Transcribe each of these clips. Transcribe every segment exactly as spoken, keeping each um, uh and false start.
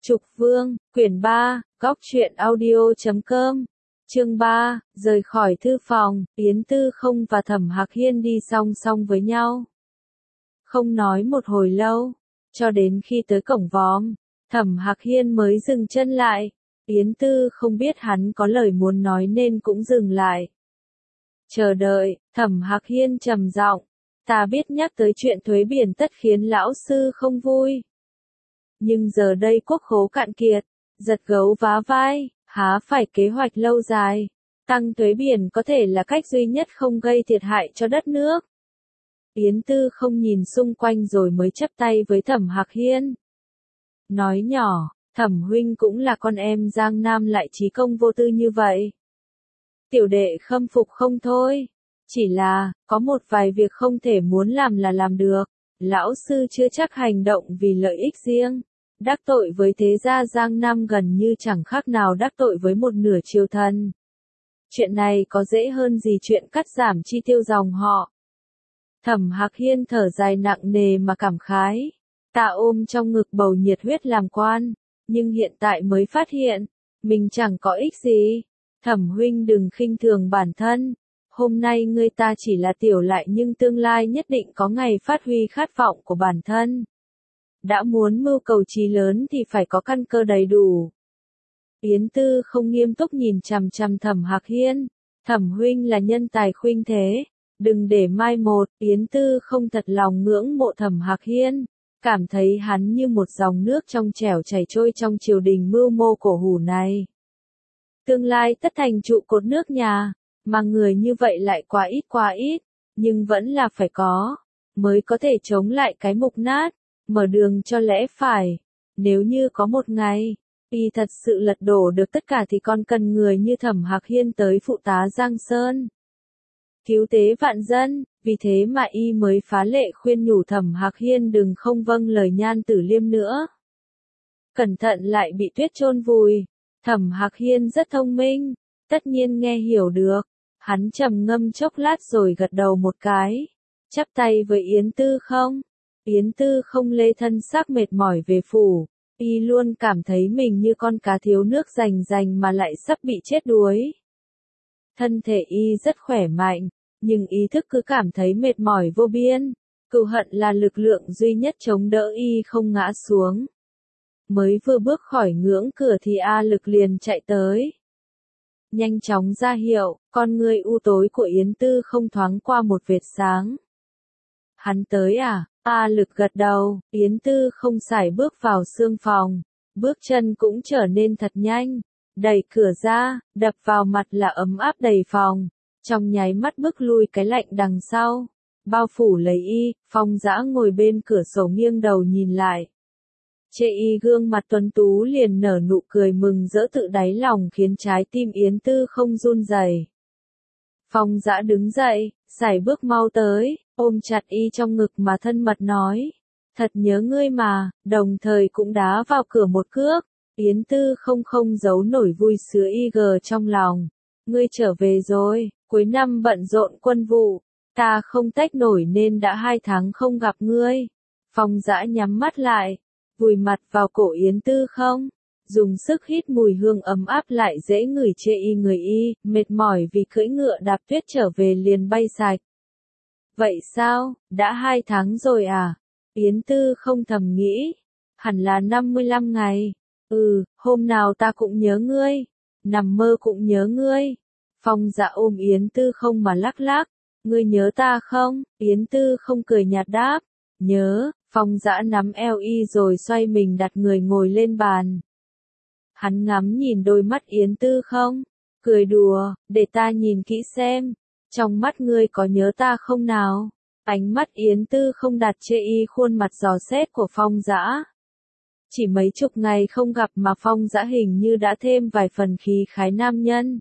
Trục Vương, quyển ba, góc truyện audio chấm com. Chương ba, rời khỏi thư phòng, Yến Tư Không và Thẩm Hạc Hiên đi song song với nhau. Không nói một hồi lâu, cho đến khi tới cổng vòm, Thẩm Hạc Hiên mới dừng chân lại. Yến Tư Không biết hắn có lời muốn nói nên cũng dừng lại. Chờ đợi, Thẩm Hạc Hiên trầm giọng, ta biết nhắc tới chuyện thuế biển tất khiến lão sư không vui. Nhưng giờ đây quốc khố cạn kiệt, giật gấu vá vai, há phải kế hoạch lâu dài. Tăng thuế biển có thể là cách duy nhất không gây thiệt hại cho đất nước. Yến Tư Không nhìn xung quanh rồi mới chắp tay với Thẩm Hạc Hiên. Nói nhỏ, Thẩm huynh cũng là con em Giang Nam lại trí công vô tư như vậy. Tiểu đệ khâm phục không thôi. Chỉ là, có một vài việc không thể muốn làm là làm được. Lão sư chưa chắc hành động vì lợi ích riêng. Đắc tội với thế gia Giang Nam gần như chẳng khác nào đắc tội với một nửa triều thần. Chuyện này có dễ hơn gì chuyện cắt giảm chi tiêu dòng họ. Thẩm Hạc Hiên thở dài nặng nề mà cảm khái. Ta ôm trong ngực bầu nhiệt huyết làm quan, nhưng hiện tại mới phát hiện, mình chẳng có ích gì. Thẩm huynh đừng khinh thường bản thân. Hôm nay ngươi ta chỉ là tiểu lại nhưng tương lai nhất định có ngày phát huy khát vọng của bản thân. Đã muốn mưu cầu chí lớn thì phải có căn cơ đầy đủ. Yến Tư Không nghiêm túc nhìn chằm chằm Thẩm Hạc Hiên. Thẩm huynh là nhân tài khuynh thế, đừng để mai một. Yến Tư Không thật lòng ngưỡng mộ Thẩm Hạc Hiên, cảm thấy hắn như một dòng nước trong trẻo chảy trôi trong triều đình mưu mô cổ hủ này. Tương lai tất thành trụ cột nước nhà, mà người như vậy lại quá ít quá ít, nhưng vẫn là phải có, mới có thể chống lại cái mục nát, mở đường cho lẽ phải. Nếu như có một ngày, y thật sự lật đổ được tất cả thì còn cần người như Thẩm Hạc Hiên tới phụ tá Giang Sơn. Cứu tế vạn dân, vì thế mà y mới phá lệ khuyên nhủ Thẩm Hạc Hiên đừng không vâng lời Nhan Tử Liêm nữa. Cẩn thận lại bị tuyết chôn vùi. Thẩm Hạc Hiên rất thông minh, tất nhiên nghe hiểu được. Hắn trầm ngâm chốc lát rồi gật đầu một cái, chắp tay với Yến Tư Không. Yến Tư Không lê thân xác mệt mỏi về phủ, y luôn cảm thấy mình như con cá thiếu nước rành rành mà lại sắp bị chết đuối. Thân thể y rất khỏe mạnh, nhưng ý thức cứ cảm thấy mệt mỏi vô biên. Cừu hận là lực lượng duy nhất chống đỡ y không ngã xuống. Mới vừa bước khỏi ngưỡng cửa thì A Lực liền chạy tới. Nhanh chóng ra hiệu, con ngươi u tối của Yến Tư Không thoáng qua một vệt sáng. Hắn tới à? A Lực gật đầu. Yến Tư Không sải bước vào sương phòng, bước chân cũng trở nên thật nhanh. Đẩy cửa ra, đập vào mặt là ấm áp đầy phòng, trong nháy mắt bước lui cái lạnh đằng sau, bao phủ lấy y. Phong Dã ngồi bên cửa sổ nghiêng đầu nhìn lại. Chê y gương mặt tuấn tú liền nở nụ cười mừng rỡ tự đáy lòng khiến trái tim Yến Tư Không run rẩy. Phong Dã đứng dậy, sải bước mau tới, ôm chặt y trong ngực mà thân mật nói. Thật nhớ ngươi mà, đồng thời cũng đá vào cửa một cước. Yến Tư Không không giấu nổi vui sướng y gờ trong lòng. Ngươi trở về rồi, cuối năm bận rộn quân vụ, ta không tách nổi nên đã hai tháng không gặp ngươi. Phong Dã nhắm mắt lại, vùi mặt vào cổ Yến Tư Không, dùng sức hít mùi hương ấm áp lại dễ ngửi chê y người y, mệt mỏi vì cưỡi ngựa đạp tuyết trở về liền bay sạch. Vậy sao, đã hai tháng rồi à? Yến Tư Không thầm nghĩ, hẳn là năm mươi lăm ngày. Ừ, hôm nào ta cũng nhớ ngươi, nằm mơ cũng nhớ ngươi. Phong Dã ôm Yến Tư Không mà lắc lắc, ngươi nhớ ta không? Yến Tư Không cười nhạt đáp, nhớ. Phong Dã nắm eo y rồi xoay mình đặt người ngồi lên bàn. Hắn ngắm nhìn đôi mắt Yến Tư Không, cười đùa, để ta nhìn kỹ xem, trong mắt ngươi có nhớ ta không nào? Ánh mắt Yến Tư Không đặt chê y khuôn mặt dò xét của Phong Dã. Chỉ mấy chục ngày không gặp mà Phong Dã hình như đã thêm vài phần khí khái nam nhân.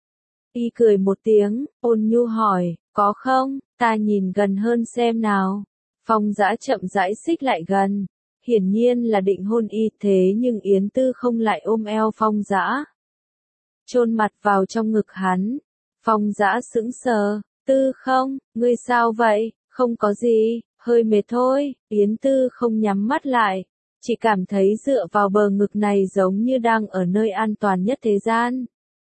Y cười một tiếng, ôn nhu hỏi, có không, ta nhìn gần hơn xem nào. Phong Dã chậm rãi xích lại gần, hiển nhiên là định hôn y, thế nhưng Yến Tư Không lại ôm eo Phong Dã, chôn mặt vào trong ngực hắn. Phong Dã sững sờ, Tư Không, ngươi sao vậy? Không có gì, hơi mệt thôi. Yến Tư Không nhắm mắt lại, chỉ cảm thấy dựa vào bờ ngực này giống như đang ở nơi an toàn nhất thế gian.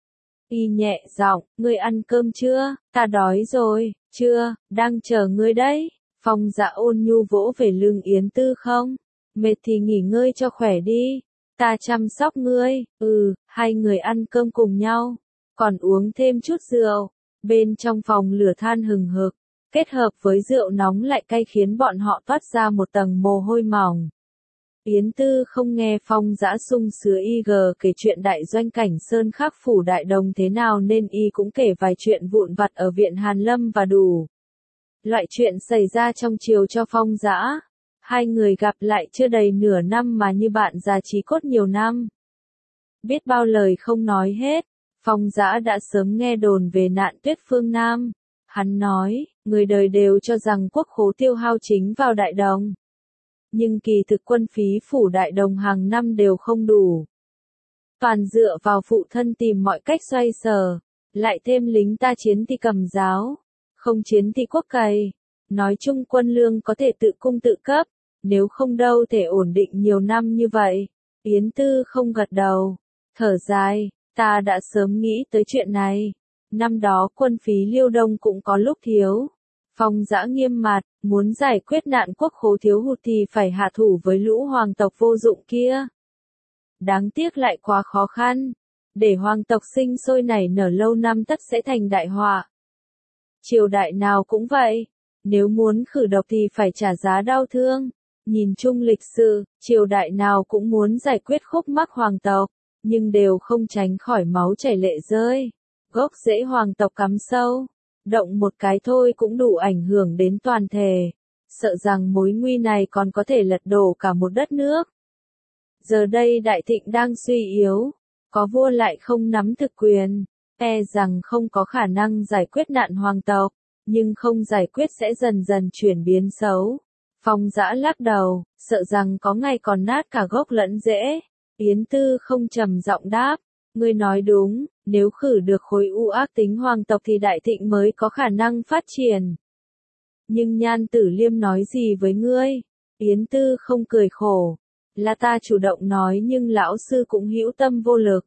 Y nhẹ giọng, ngươi ăn cơm chưa? Ta đói rồi, chưa, đang chờ ngươi đấy. Phong Dã ôn nhu vỗ về lưng Yến Tư không? Mệt thì nghỉ ngơi cho khỏe đi. Ta chăm sóc ngươi, ừ, hai người ăn cơm cùng nhau, còn uống thêm chút rượu. Bên trong phòng lửa than hừng hực, kết hợp với rượu nóng lại cay khiến bọn họ toát ra một tầng mồ hôi mỏng. Yến Tư không nghe Phong Dã sung sứa y gờ kể chuyện đại doanh cảnh sơn khắc phủ đại đồng thế nào nên y cũng kể vài chuyện vụn vặt ở viện Hàn Lâm và đủ. Loại chuyện xảy ra trong chiều cho Phong Dã. Hai người gặp lại chưa đầy nửa năm mà như bạn già chí cốt nhiều năm. Biết bao lời không nói hết, Phong Dã đã sớm nghe đồn về nạn tuyết phương Nam. Hắn nói, người đời đều cho rằng quốc khố tiêu hao chính vào đại đồng. Nhưng kỳ thực quân phí phủ đại đồng hàng năm đều không đủ. Toàn dựa vào phụ thân tìm mọi cách xoay sở, lại thêm lính ta chiến thì cầm giáo, không chiến thì quốc cày. Nói chung quân lương có thể tự cung tự cấp, nếu không đâu thể ổn định nhiều năm như vậy. Yến Tư không gật đầu, thở dài, ta đã sớm nghĩ tới chuyện này. Năm đó quân phí Liêu Đông cũng có lúc thiếu. Phong Dã nghiêm mặt, muốn giải quyết nạn quốc khố thiếu hụt thì phải hạ thủ với lũ hoàng tộc vô dụng kia. Đáng tiếc lại quá khó khăn. Để hoàng tộc sinh sôi nảy nở lâu năm tất sẽ thành đại họa. Triều đại nào cũng vậy. Nếu muốn khử độc thì phải trả giá đau thương. Nhìn chung lịch sử, triều đại nào cũng muốn giải quyết khúc mắc hoàng tộc, nhưng đều không tránh khỏi máu chảy lệ rơi. Gốc rễ hoàng tộc cắm sâu, động một cái thôi cũng đủ ảnh hưởng đến toàn thể. Sợ rằng mối nguy này còn có thể lật đổ cả một đất nước. Giờ đây Đại Thịnh đang suy yếu, có vua lại không nắm thực quyền, e rằng không có khả năng giải quyết nạn hoàng tộc, nhưng không giải quyết sẽ dần dần chuyển biến xấu. Phong Dã lắc đầu, sợ rằng có ngày còn nát cả gốc lẫn rễ. Yến Tư không trầm giọng đáp, ngươi nói đúng, nếu khử được khối u ác tính hoàng tộc thì Đại Thịnh mới có khả năng phát triển. Nhưng Nhan Tử Liêm nói gì với ngươi? Yến Tư không cười khổ, là ta chủ động nói nhưng lão sư cũng hữu tâm vô lực.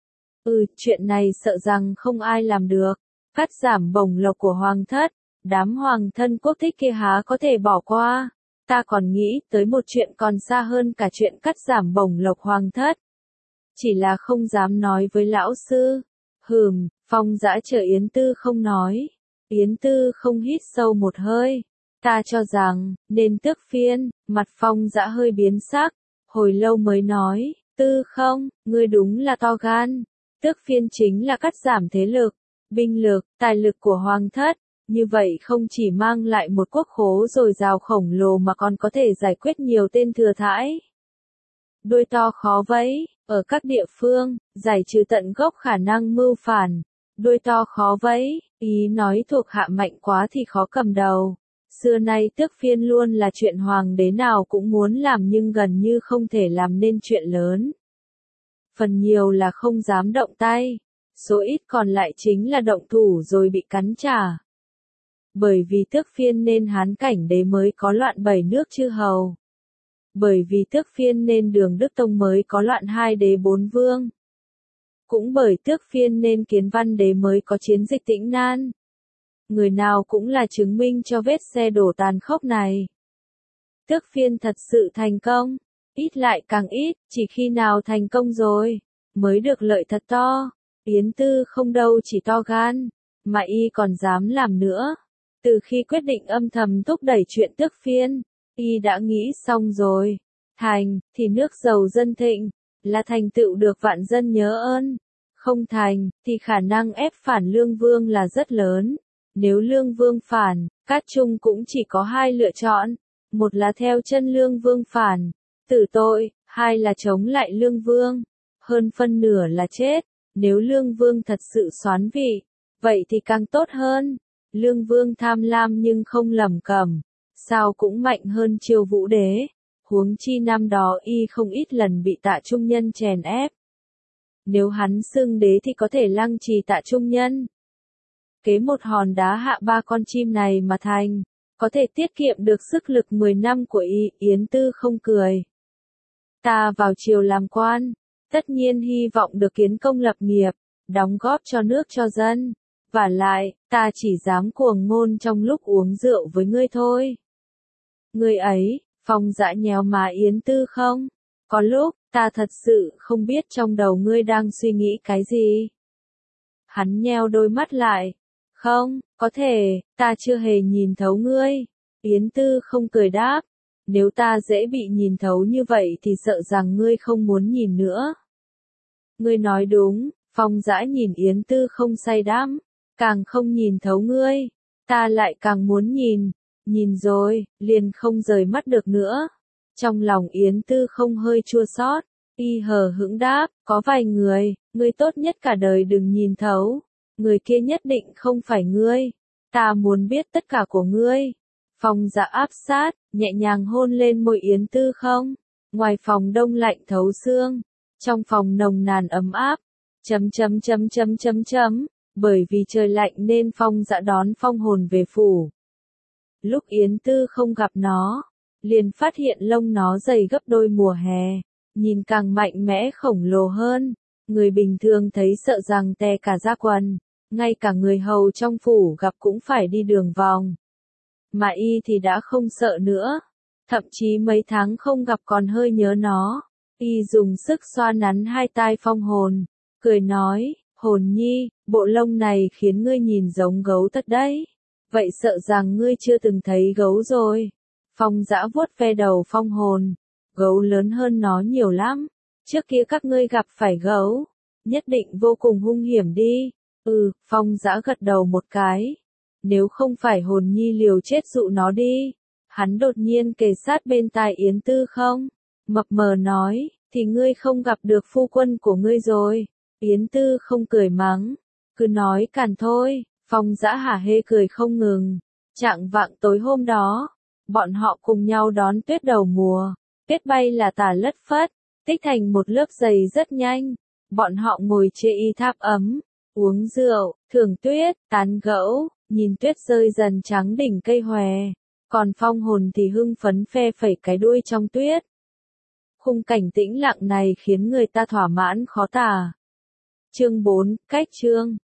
Ừ, chuyện này sợ rằng không ai làm được. Cắt giảm bổng lộc của hoàng thất, đám hoàng thân quốc thích kia há có thể bỏ qua. Ta còn nghĩ tới một chuyện còn xa hơn cả chuyện cắt giảm bổng lộc hoàng thất. Chỉ là không dám nói với lão sư. Hừm, Phong Dã chờ Yến Tư không nói. Yến Tư không hít sâu một hơi. Ta cho rằng, nên tước phiên, mặt Phong Dã hơi biến sắc. Hồi lâu mới nói, Tư không, ngươi đúng là to gan. Tước phiên chính là cắt giảm thế lực, binh lực, tài lực của hoàng thất. Như vậy không chỉ mang lại một quốc khố dồi dào khổng lồ mà còn có thể giải quyết nhiều tên thừa thãi. Đuôi to khó vẫy, ở các địa phương, giải trừ tận gốc khả năng mưu phản. Đuôi to khó vẫy, ý nói thuộc hạ mạnh quá thì khó cầm đầu. Xưa nay tước phiên luôn là chuyện hoàng đế nào cũng muốn làm nhưng gần như không thể làm nên chuyện lớn. Phần nhiều là không dám động tay, số ít còn lại chính là động thủ rồi bị cắn trả. Bởi vì tước phiên nên Hán Cảnh Đế mới có loạn bảy nước chư hầu. Bởi vì tước phiên nên Đường Đức Tông mới có loạn hai đế bốn vương. Cũng bởi tước phiên nên Kiến Văn Đế mới có chiến dịch Tĩnh Nan. Người nào cũng là chứng minh cho vết xe đổ tàn khốc này. Tước phiên thật sự thành công, ít lại càng ít, chỉ khi nào thành công rồi, mới được lợi thật to. Yến Tư không đâu chỉ to gan, mà y còn dám làm nữa. Từ khi quyết định âm thầm thúc đẩy chuyện tước phiên, y đã nghĩ xong rồi. Thành, thì nước giàu dân thịnh, là thành tựu được vạn dân nhớ ơn. Không thành, thì khả năng ép phản Lương Vương là rất lớn. Nếu Lương Vương phản, Cát Trung cũng chỉ có hai lựa chọn. Một là theo chân Lương Vương phản, tử tội, hai là chống lại Lương Vương. Hơn phân nửa là chết. Nếu Lương Vương thật sự soán vị, vậy thì càng tốt hơn. Lương Vương tham lam nhưng không lầm cầm, sao cũng mạnh hơn Chiêu Vũ Đế. Huống chi năm đó y không ít lần bị Tạ Trung Nhân chèn ép. Nếu hắn xưng đế thì có thể lăng trì Tạ Trung Nhân. Kế một hòn đá hạ ba con chim này mà thành, có thể tiết kiệm được sức lực mười năm của y. Yến Tư không cười. Ta vào triều làm quan, tất nhiên hy vọng được kiến công lập nghiệp, đóng góp cho nước cho dân. Vả lại, ta chỉ dám cuồng ngôn trong lúc uống rượu với ngươi thôi. Ngươi ấy, Phong Dã nhéo má Yến Tư không? Có lúc, ta thật sự không biết trong đầu ngươi đang suy nghĩ cái gì. Hắn nheo đôi mắt lại. Không, có thể, ta chưa hề nhìn thấu ngươi. Yến Tư không cười đáp. Nếu ta dễ bị nhìn thấu như vậy thì sợ rằng ngươi không muốn nhìn nữa. Ngươi nói đúng, Phong Dã nhìn Yến Tư không say đắm, càng không nhìn thấu ngươi, ta lại càng muốn nhìn, nhìn rồi, liền không rời mắt được nữa. Trong lòng Yến Tư không hơi chua xót, y hờ hững đáp, có vài người, ngươi tốt nhất cả đời đừng nhìn thấu, người kia nhất định không phải ngươi, ta muốn biết tất cả của ngươi. Phong Dã áp sát, nhẹ nhàng hôn lên môi Yến Tư không. Ngoài phòng đông lạnh thấu xương, trong phòng nồng nàn ấm áp. Chấm chấm chấm chấm chấm chấm, bởi vì trời lạnh nên Phong Dã đón phong hồn về phủ. Lúc Yến Tư không gặp nó, liền phát hiện lông nó dày gấp đôi mùa hè, nhìn càng mạnh mẽ khổng lồ hơn. Người bình thường thấy sợ rằng tè cả da quần, ngay cả người hầu trong phủ gặp cũng phải đi đường vòng. Mà y thì đã không sợ nữa, thậm chí mấy tháng không gặp còn hơi nhớ nó. Y dùng sức xoa nắn hai tai phong hồn, cười nói, hồn nhi, bộ lông này khiến ngươi nhìn giống gấu thật đấy. Vậy sợ rằng ngươi chưa từng thấy gấu rồi. Phong Dã vuốt ve đầu phong hồn, gấu lớn hơn nó nhiều lắm. Trước kia các ngươi gặp phải gấu, nhất định vô cùng hung hiểm đi. Ừ, Phong Dã gật đầu một cái. Nếu không phải hồn nhi liều chết dụ nó đi. Hắn đột nhiên kề sát bên tai Yến Tư không. Mập mờ nói, thì ngươi không gặp được phu quân của ngươi rồi. Yến Tư không cười mắng, cứ nói càn thôi. Phong Dã hả hê cười không ngừng. Chạng vạng tối hôm đó, bọn họ cùng nhau đón tuyết đầu mùa. Tuyết bay là tả lất phất, tích thành một lớp dày rất nhanh. Bọn họ ngồi chê y tháp ấm, uống rượu, thưởng tuyết, tán gẫu, nhìn tuyết rơi dần trắng đỉnh cây hòe. Còn phong hồn thì hưng phấn phe phẩy cái đuôi trong tuyết. Khung cảnh tĩnh lặng này khiến người ta thỏa mãn khó tả. Chương bốn, cách chương.